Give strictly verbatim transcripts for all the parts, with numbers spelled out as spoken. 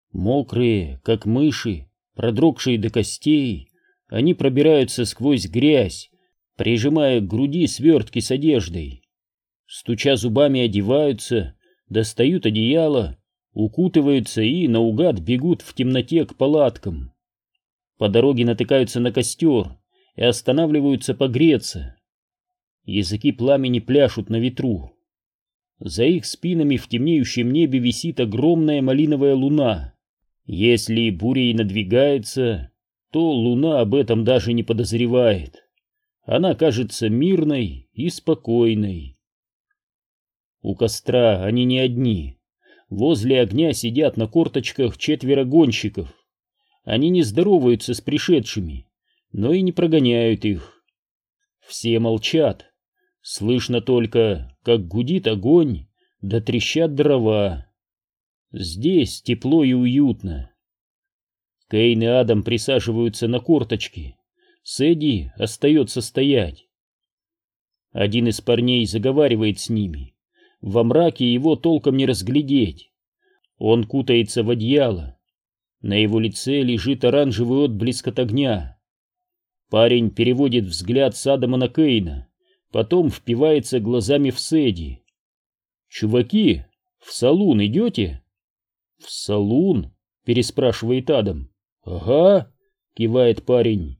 Мокрые, как мыши, продрогшие до костей, они пробираются сквозь грязь, прижимая к груди свертки с одеждой. Стуча зубами, одеваются, достают одеяло, укутываются и наугад бегут в темноте к палаткам. По дороге натыкаются на костер и останавливаются погреться. Языки пламени пляшут на ветру. За их спинами в темнеющем небе висит огромная малиновая луна. Если буря и надвигается, то луна об этом даже не подозревает. Она кажется мирной и спокойной. У костра они не одни. Возле огня сидят на корточках четверо гонщиков. Они не здороваются с пришедшими, но и не прогоняют их. Все молчат. Слышно только, как гудит огонь, да трещат дрова. Здесь тепло и уютно. Кейн и Адам присаживаются на корточки. Сэдди остается стоять. Один из парней заговаривает с ними. Во мраке его толком не разглядеть. Он кутается в одеяло. На его лице лежит оранжевый отблеск от огня. Парень переводит взгляд с Адама на Кейна, потом впивается глазами в Сэдди. «Чуваки, в салун идете?» «В салун?» — переспрашивает Адам. «Ага», — кивает парень.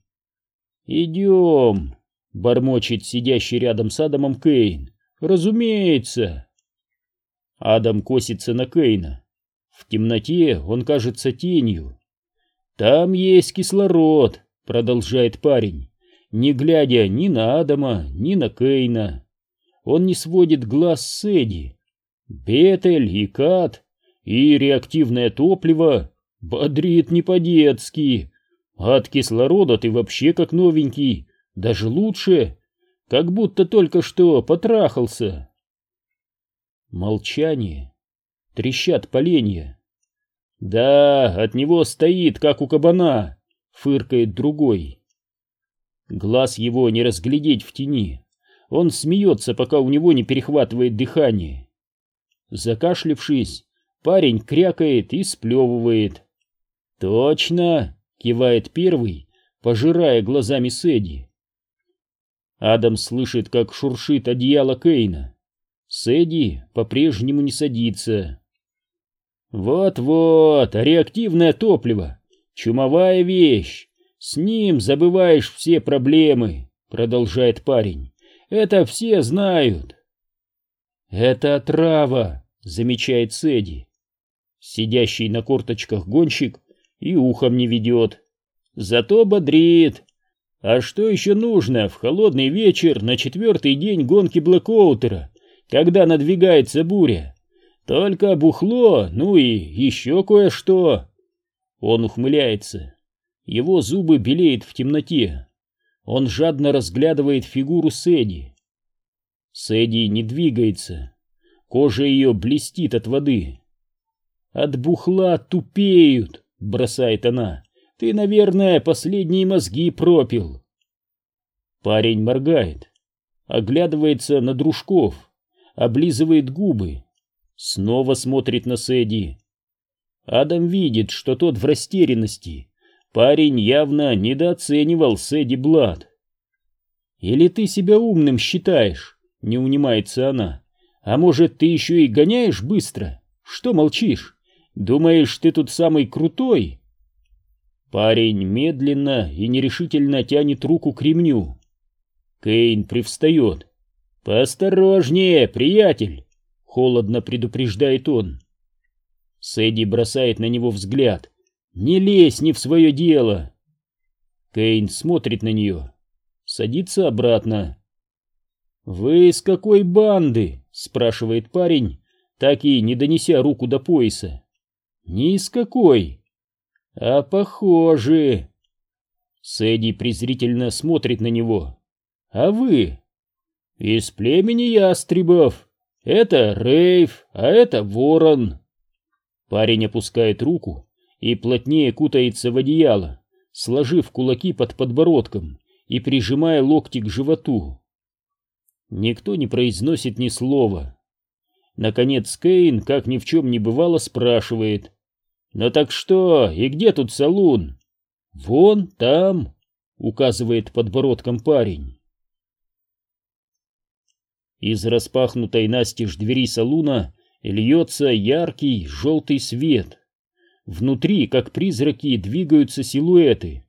«Идем», — бормочет сидящий рядом с Адамом Кейн. «Разумеется». Адам косится на Кейна. В темноте он кажется тенью. «Там есть кислород», — продолжает парень, не глядя ни на Адама, ни на Кейна. Он не сводит глаз с Сэдди. Бетель и Кат, и реактивное топливо бодрит не по-детски. От кислорода ты вообще как новенький, даже лучше, как будто только что потрахался. Молчание. Трещат поленья. «Да, от него стоит, как у кабана», — фыркает другой. Глаз его не разглядеть в тени. Он смеется, пока у него не перехватывает дыхание. Закашлявшись, парень крякает и сплевывает. «Точно!» — кивает первый, пожирая глазами Сэдди. Адам слышит, как шуршит одеяло Кейна. Сэдди по-прежнему не садится. «Вот-вот, реактивное топливо, чумовая вещь, с ним забываешь все проблемы», — продолжает парень. «Это все знают». «Это отрава», — замечает Сэдди. Сидящий на корточках гонщик и ухом не ведет. Зато бодрит. А что еще нужно в холодный вечер на четвертый день гонки Блэкоутера, когда надвигается буря? Только бухло, ну и еще кое-что. Он ухмыляется. Его зубы белеют в темноте. Он жадно разглядывает фигуру Сэдди. Сэдди не двигается. Кожа ее блестит от воды. «От бухла тупеют», — бросает она. «Ты, наверное, последние мозги пропил». Парень моргает, оглядывается на дружков, облизывает губы, снова смотрит на Сэдди. Адам видит, что тот в растерянности. Парень явно недооценивал Сэдди Блад. «Или ты себя умным считаешь?» — не унимается она. «А может, ты еще и гоняешь быстро? Что молчишь? Думаешь, ты тут самый крутой?» Парень медленно и нерешительно тянет руку к ремню. Кейн привстает. «Поосторожнее, приятель!» — холодно предупреждает он. Сэдди бросает на него взгляд. «Не лезь не в свое дело!» Кейн смотрит на нее. Садится обратно. «Вы из какой банды?» — спрашивает парень, так и не донеся руку до пояса. «Ни из какой». «А похоже...» Сэдди презрительно смотрит на него. «А вы?» «Из племени ястребов. Это Рейв, а это Ворон». Парень опускает руку и плотнее кутается в одеяло, сложив кулаки под подбородком и прижимая локти к животу. Никто не произносит ни слова. Наконец Кейн, как ни в чем не бывало, спрашивает: «Ну так что, и где тут салун?» «Вон там», — указывает подбородком парень. Из распахнутой настежь двери салуна льется яркий желтый свет. Внутри, как призраки, двигаются силуэты.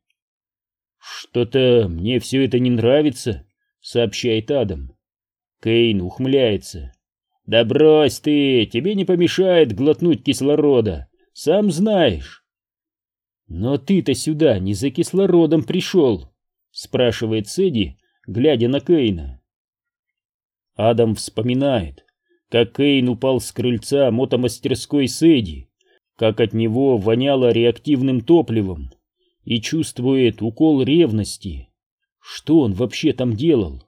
«Что-то мне все это не нравится», — сообщает Адам. Кейн ухмыляется. «Да брось ты, тебе не помешает глотнуть кислорода, сам знаешь». «Но ты-то сюда не за кислородом пришел», — спрашивает Сэдди, глядя на Кейна. Адам вспоминает, как Кейн упал с крыльца мотомастерской Сэдди, как от него воняло реактивным топливом, и чувствует укол ревности. Что он вообще там делал?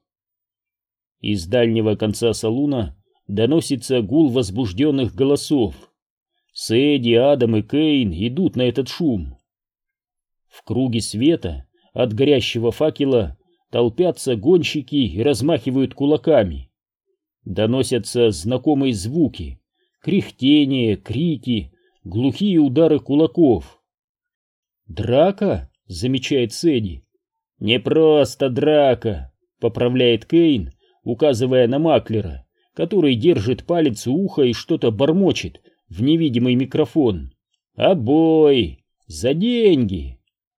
Из дальнего конца салуна доносится гул возбужденных голосов. Сэдди, Адам и Кейн идут на этот шум. В круге света от горящего факела толпятся гонщики и размахивают кулаками. Доносятся знакомые звуки: кряхтение, крики, глухие удары кулаков. «Драка?» — замечает Сэдди. «Не просто драка», — поправляет Кейн, указывая на Маклера, который держит палец у уха и что-то бормочет в невидимый микрофон. «А бой! За деньги!»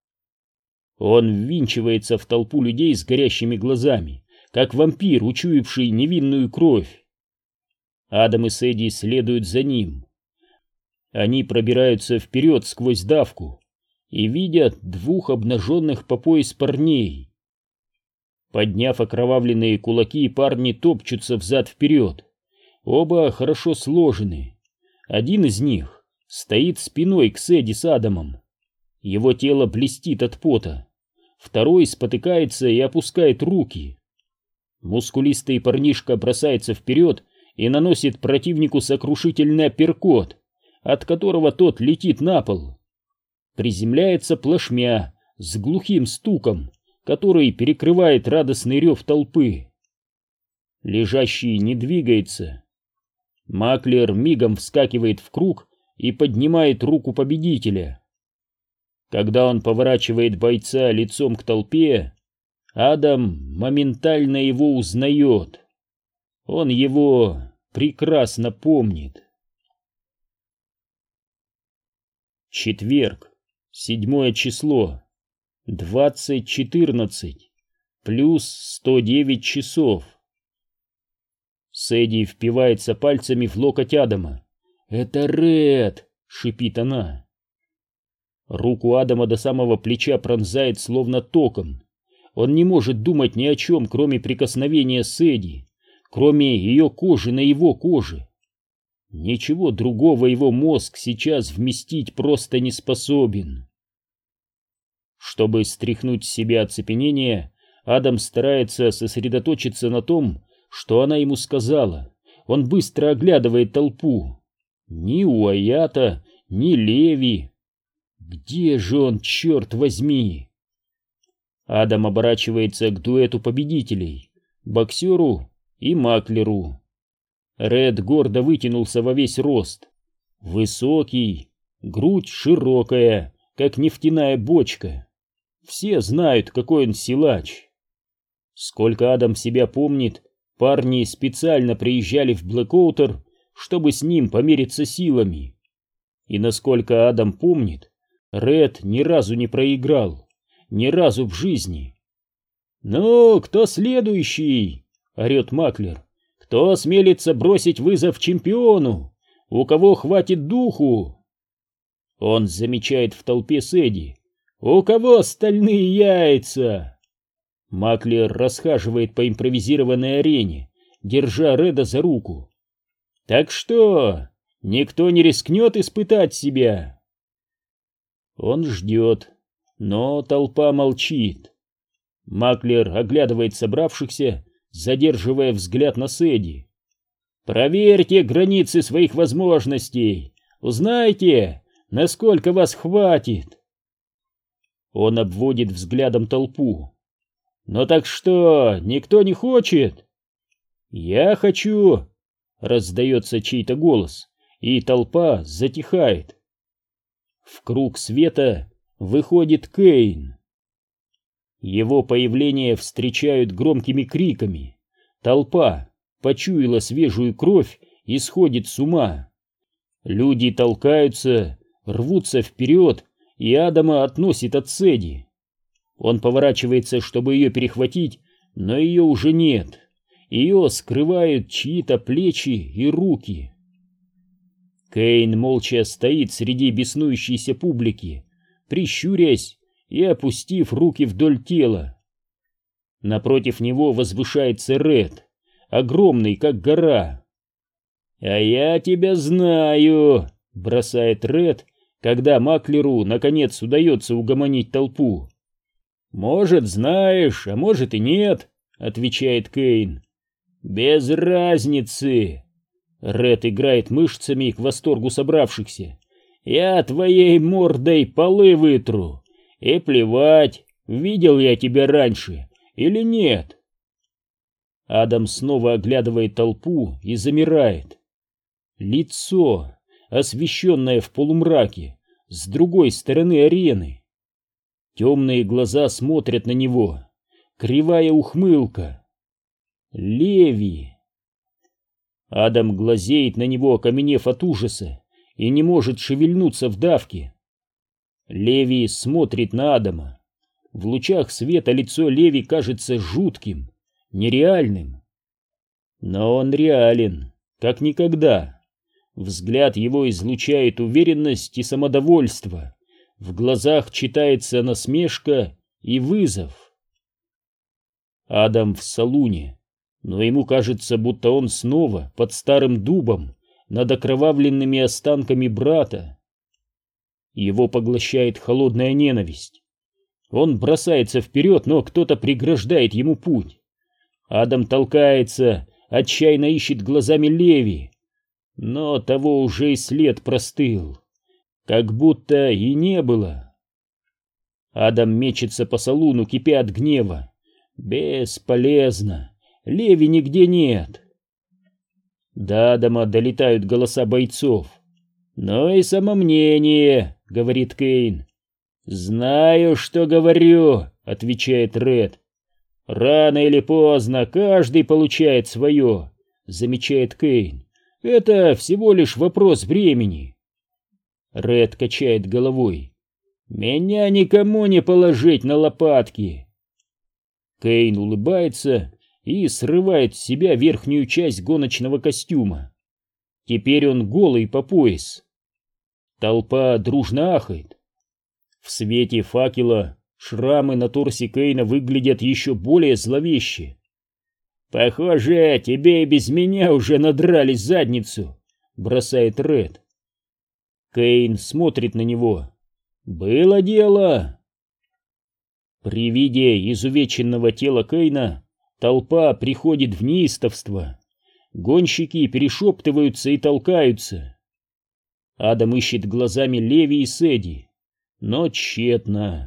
Он ввинчивается в толпу людей с горящими глазами, как вампир, учуявший невинную кровь. Адам и Сэдди следуют за ним. Они пробираются вперед сквозь давку и видят двух обнаженных по пояс парней. Подняв окровавленные кулаки, парни топчутся взад-вперед. Оба хорошо сложены. Один из них стоит спиной к Сэдди с Адамом. Его тело блестит от пота. Второй спотыкается и опускает руки. Мускулистый парнишка бросается вперед и наносит противнику сокрушительный апперкот, от которого тот летит на пол. Приземляется плашмя с глухим стуком, который перекрывает радостный рев толпы. Лежащий не двигается. Маклер мигом вскакивает в круг и поднимает руку победителя. Когда он поворачивает бойца лицом к толпе, Адам моментально его узнает. Он его прекрасно помнит. Четверг, седьмое число, двадцать четырнадцать, плюс сто девять часов. Сэдди впивается пальцами в локоть Адама. «Это Ред!» — шипит она. Руку Адама до самого плеча пронзает словно током. Он не может думать ни о чем, кроме прикосновения Сэдди, кроме ее кожи на его коже. Ничего другого его мозг сейчас вместить просто не способен. Чтобы стряхнуть с себя оцепенение, Адам старается сосредоточиться на том, что она ему сказала. Он быстро оглядывает толпу. Ни Уайата, ни Леви. Где же он, черт возьми? Адам оборачивается к дуэту победителей, боксеру и Маклеру. Ред гордо вытянулся во весь рост. Высокий, грудь широкая, как нефтяная бочка. Все знают, какой он силач. Сколько Адам себя помнит, парни специально приезжали в Блэкоутер, чтобы с ним помериться силами. И насколько Адам помнит, Ред ни разу не проиграл. Ни разу в жизни. «Ну, кто следующий?» — орет Маклер. «Кто осмелится бросить вызов чемпиону? У кого хватит духу?» Он замечает в толпе Сэдди. «У кого стальные яйца?» Маклер расхаживает по импровизированной арене, держа Реда за руку. «Так что, никто не рискнет испытать себя?» Он ждет. Но толпа молчит. Маклер оглядывает собравшихся, задерживая взгляд на Сэдди. «Проверьте границы своих возможностей. Узнайте, насколько вас хватит». Он обводит взглядом толпу. «Ну так что, никто не хочет?» «Я хочу!» — раздается чей-то голос, и толпа затихает. В круг света выходит Кейн. Его появление встречают громкими криками. Толпа почуяла свежую кровь и сходит с ума. Люди толкаются, рвутся вперед, и Адама относит от Сэдди. Он поворачивается, чтобы ее перехватить, но ее уже нет. Ее скрывают чьи-то плечи и руки. Кейн молча стоит среди беснующейся публики, прищурясь и опустив руки вдоль тела. Напротив него возвышается Ред, огромный, как гора. «А я тебя знаю», — бросает Ред, когда Маклеру наконец удается угомонить толпу. «Может, знаешь, а может и нет», — отвечает Кейн. «Без разницы». Ред играет мышцами к восторгу собравшихся. «Я твоей мордой полы вытру. И плевать, видел я тебя раньше или нет». Адам снова оглядывает толпу и замирает. Лицо, освещенное в полумраке, с другой стороны арены. Темные глаза смотрят на него, кривая ухмылка. Леви. Адам глазеет на него, окаменев от ужаса, и не может шевельнуться в давке. Леви смотрит на Адама. В лучах света лицо Леви кажется жутким, нереальным. Но он реален, как никогда. Взгляд его излучает уверенность и самодовольство. В глазах читается насмешка и вызов. Адам в салуне, но ему кажется, будто он снова под старым дубом над окровавленными останками брата. Его поглощает холодная ненависть. Он бросается вперед, но кто-то преграждает ему путь. Адам толкается, отчаянно ищет глазами Леви, но того уже и след простыл, как будто и не было. Адам мечется по салуну, кипя от гнева. Бесполезно, Леви нигде нет. До Адама долетают голоса бойцов. «Ну и самомнение», — говорит Кейн. «Знаю, что говорю», — отвечает Ред. «Рано или поздно каждый получает свое», — замечает Кейн. «Это всего лишь вопрос времени». Ред качает головой. «Меня никому не положить на лопатки». Кейн улыбается и срывает с себя верхнюю часть гоночного костюма. Теперь он голый по пояс. Толпа дружно ахает. В свете факела шрамы на торсе Кейна выглядят еще более зловеще. «Похоже, тебе и без меня уже надрали задницу», — бросает Ред. Кейн смотрит на него. «Было дело». При виде изувеченного тела Кейна толпа приходит в неистовство. Гонщики перешептываются и толкаются. Адам ищет глазами Леви и Сэдди, но тщетно.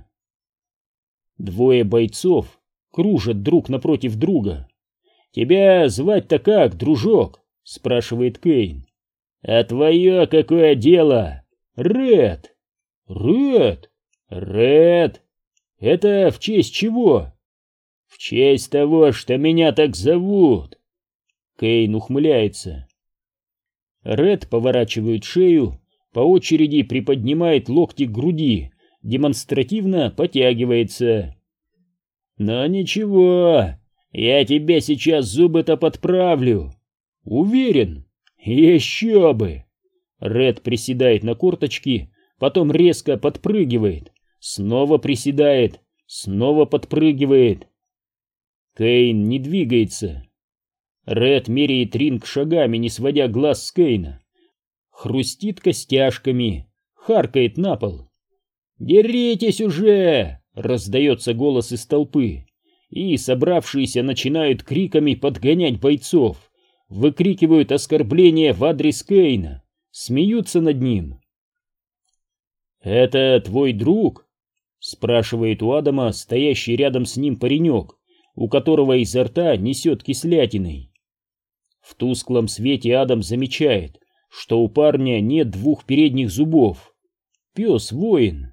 Двое бойцов кружат друг напротив друга. «Тебя звать-то как, дружок?» — спрашивает Кейн. «А твое какое дело? Ред!» «Ред! Ред! Это в честь чего?» «В честь того, что меня так зовут!» Кейн ухмыляется. Ред поворачивает шею, по очереди приподнимает локти к груди, демонстративно потягивается. «Но ничего, я тебе сейчас зубы-то подправлю. Уверен? Еще бы!» Ред приседает на корточки, потом резко подпрыгивает, снова приседает, снова подпрыгивает. Кейн не двигается. Ред меряет ринг шагами, не сводя глаз с Кейна. Хрустит костяшками, харкает на пол. «Деритесь уже!» — раздается голос из толпы, и собравшиеся начинают криками подгонять бойцов, выкрикивают оскорбления в адрес Кейна, смеются над ним. «Это твой друг?» — спрашивает у Адама стоящий рядом с ним паренек, у которого изо рта несет кислятиной. В тусклом свете Адам замечает, что у парня нет двух передних зубов. пес-воин.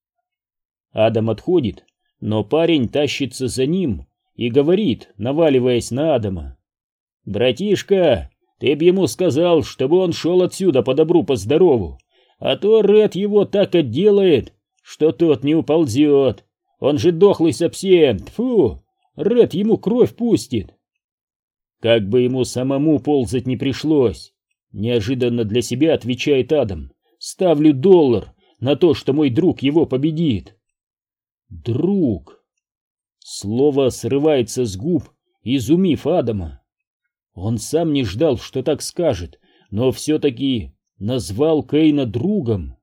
Адам отходит, но парень тащится за ним и говорит, наваливаясь на Адама: «Братишка, ты б ему сказал, чтобы он шел отсюда по добру, по здорову, а то Ред его так отделает, что тот не уползет. Он же дохлый совсем, тьфу, Ред ему кровь пустит». «Как бы ему самому ползать не пришлось», — неожиданно для себя отвечает Адам, «ставлю доллар на то, что мой друг его победит». «Друг». Слово срывается с губ, изумив Адама. Он сам не ждал, что так скажет, но все-таки назвал Кейна другом.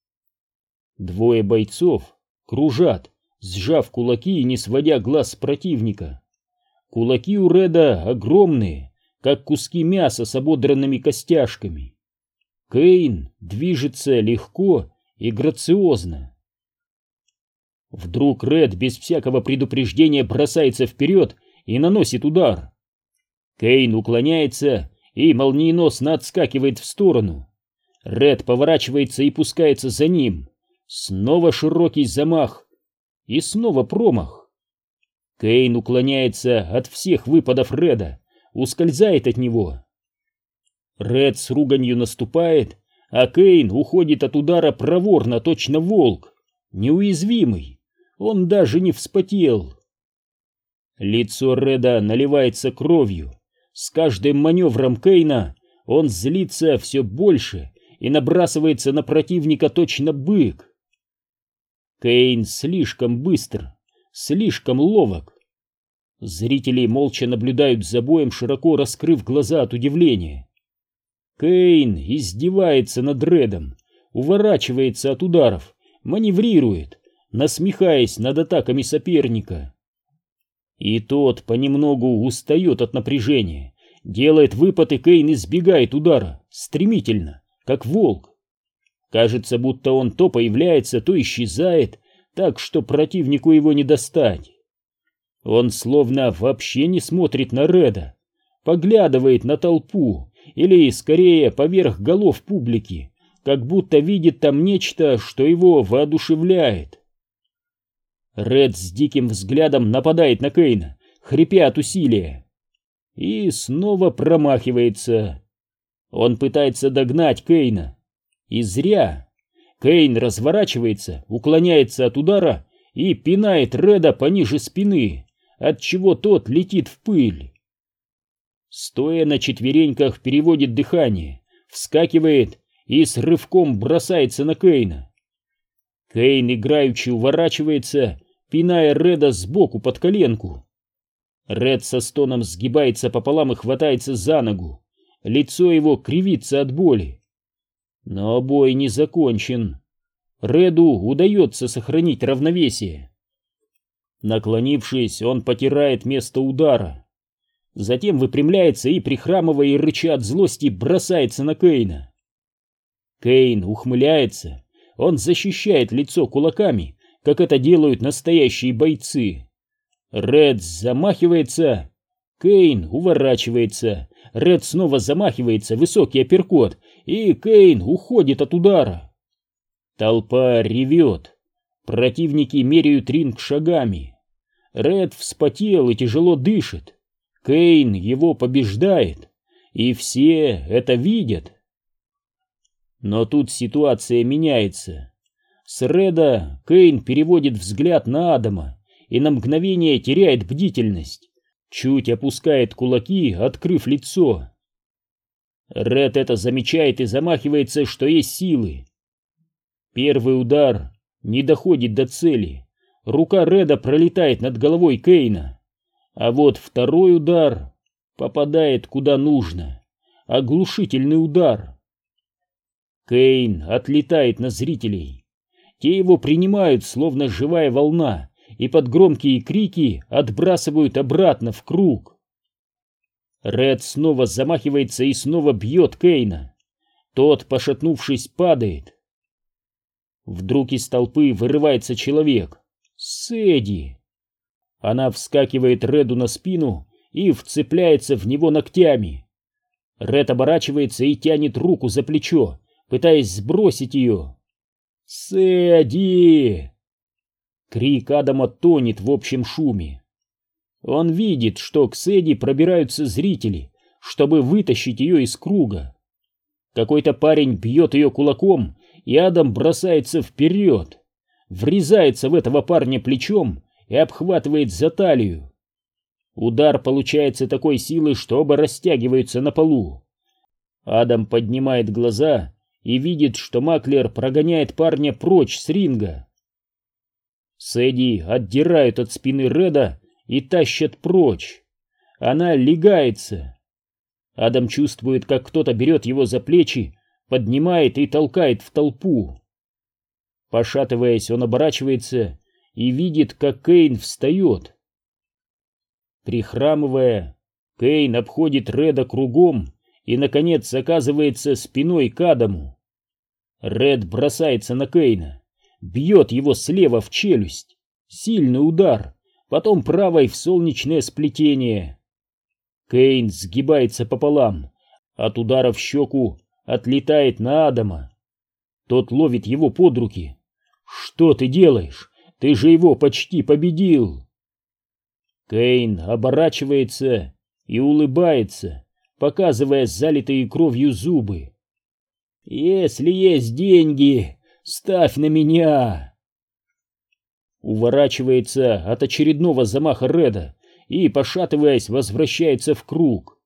Двое бойцов кружат, сжав кулаки и не сводя глаз с противника. Кулаки у Реда огромные, как куски мяса с ободранными костяшками. Кейн движется легко и грациозно. Вдруг Ред без всякого предупреждения бросается вперед и наносит удар. Кейн уклоняется и молниеносно отскакивает в сторону. Ред поворачивается и пускается за ним. Снова широкий замах и снова промах. Кейн уклоняется от всех выпадов Реда, ускользает от него. Ред с руганью наступает, а Кейн уходит от удара проворно, точно волк, неуязвимый. Он даже не вспотел. Лицо Реда наливается кровью. С каждым маневром Кейна он злится все больше и набрасывается на противника точно бык. Кейн слишком быстр, слишком ловок. Зрители молча наблюдают за боем, широко раскрыв глаза от удивления. Кейн издевается над Редом, уворачивается от ударов, маневрирует, насмехаясь над атаками соперника. И тот понемногу устает от напряжения, делает выпад, и Кейн избегает удара, стремительно, как волк. Кажется, будто он то появляется, то исчезает, так что противнику его не достать. Он словно вообще не смотрит на Реда, поглядывает на толпу, или скорее поверх голов публики, как будто видит там нечто, что его воодушевляет. Ред с диким взглядом нападает на Кейна, хрипя от усилия. И снова промахивается. Он пытается догнать Кейна. И зря. Кейн разворачивается, уклоняется от удара и пинает Реда пониже спины, отчего тот летит в пыль. Стоя на четвереньках, переводит дыхание, вскакивает и с рывком бросается на Кейна. Кейн играючи уворачивается, пиная Реда сбоку под коленку. Ред со стоном сгибается пополам и хватается за ногу. Лицо его кривится от боли. Но бой не закончен. Реду удается сохранить равновесие. Наклонившись, он потирает место удара. Затем выпрямляется и, прихрамывая и рыча от злости, бросается на Кейна. Кейн ухмыляется. Он защищает лицо кулаками, как это делают настоящие бойцы. Ред замахивается. Кейн уворачивается. Ред снова замахивается, высокий апперкот, и Кейн уходит от удара. Толпа ревет. Противники меряют ринг шагами. Ред вспотел и тяжело дышит. Кейн его побеждает, и все это видят. Но тут ситуация меняется. С Реда Кейн переводит взгляд на Адама и на мгновение теряет бдительность. Чуть опускает кулаки, открыв лицо. Ред это замечает и замахивается, что есть силы. Первый удар не доходит до цели. Рука Реда пролетает над головой Кейна. А вот второй удар попадает куда нужно. Оглушительный удар. Кейн отлетает на зрителей. Те его принимают, словно живая волна, и под громкие крики отбрасывают обратно в круг. Ред снова замахивается и снова бьет Кейна. Тот, пошатнувшись, падает. Вдруг из толпы вырывается человек. Сэдди. Она вскакивает Реду на спину и вцепляется в него ногтями. Ред оборачивается и тянет руку за плечо, пытаясь сбросить ее. «Сэдди!» Крик Адама тонет в общем шуме. Он видит, что к Сэдди пробираются зрители, чтобы вытащить ее из круга. Какой-то парень бьет ее кулаком, и Адам бросается вперед, врезается в этого парня плечом и обхватывает за талию. Удар получается такой силы, что оба растягиваются на полу. Адам поднимает глаза и видит, что Маклер прогоняет парня прочь с ринга. Сэдди отдирают от спины Реда и тащат прочь. Она легается. Адам чувствует, как кто-то берет его за плечи, поднимает и толкает в толпу. Пошатываясь, он оборачивается и видит, как Кейн встает. Прихрамывая, Кейн обходит Реда кругом и, наконец, оказывается спиной к Адаму. Ред бросается на Кейна, бьет его слева в челюсть. Сильный удар, потом правой в солнечное сплетение. Кейн сгибается пополам, от удара в щеку отлетает на Адама. Тот ловит его под руки. «Что ты делаешь? Ты же его почти победил!» Кейн оборачивается и улыбается, показывая залитые кровью зубы. «Если есть деньги, ставь на меня!» Уворачивается от очередного замаха Реда и, пошатываясь, возвращается в круг.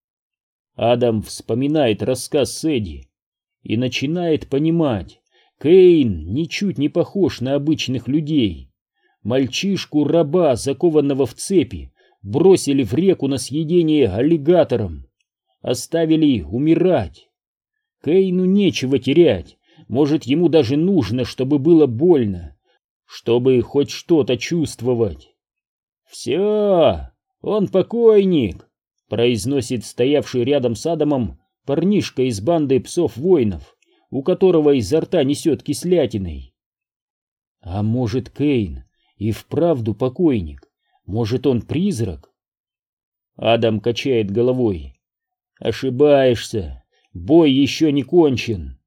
Адам вспоминает рассказ Сэдди и начинает понимать, Кейн ничуть не похож на обычных людей. Мальчишку-раба, закованного в цепи, бросили в реку на съедение аллигатором, оставили умирать. Кейну нечего терять, может, ему даже нужно, чтобы было больно, чтобы хоть что-то чувствовать. «Все, он покойник», — произносит стоявший рядом с Адамом парнишка из банды псов-воинов, у которого изо рта несет кислятиной. А может, Кейн и вправду покойник? Может, он призрак? Адам качает головой. Ошибаешься, бой еще не кончен.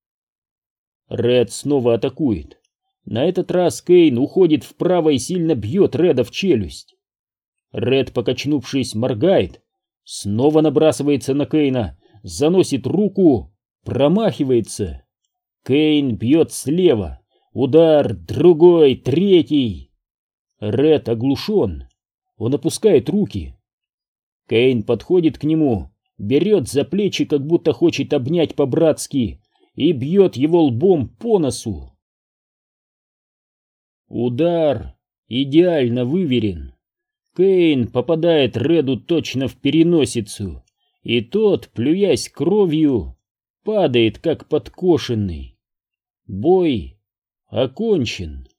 Ред снова атакует. На этот раз Кейн уходит вправо и сильно бьет Реда в челюсть. Ред, покачнувшись, моргает, снова набрасывается на Кейна, заносит руку, промахивается. Кейн бьет слева. Удар, другой, третий. Ред оглушен. Он опускает руки. Кейн подходит к нему, берет за плечи, как будто хочет обнять по-братски, и бьет его лбом по носу. Удар идеально выверен. Кейн попадает Реду точно в переносицу, и тот, плюясь кровью, падает как подкошенный. Бой окончен.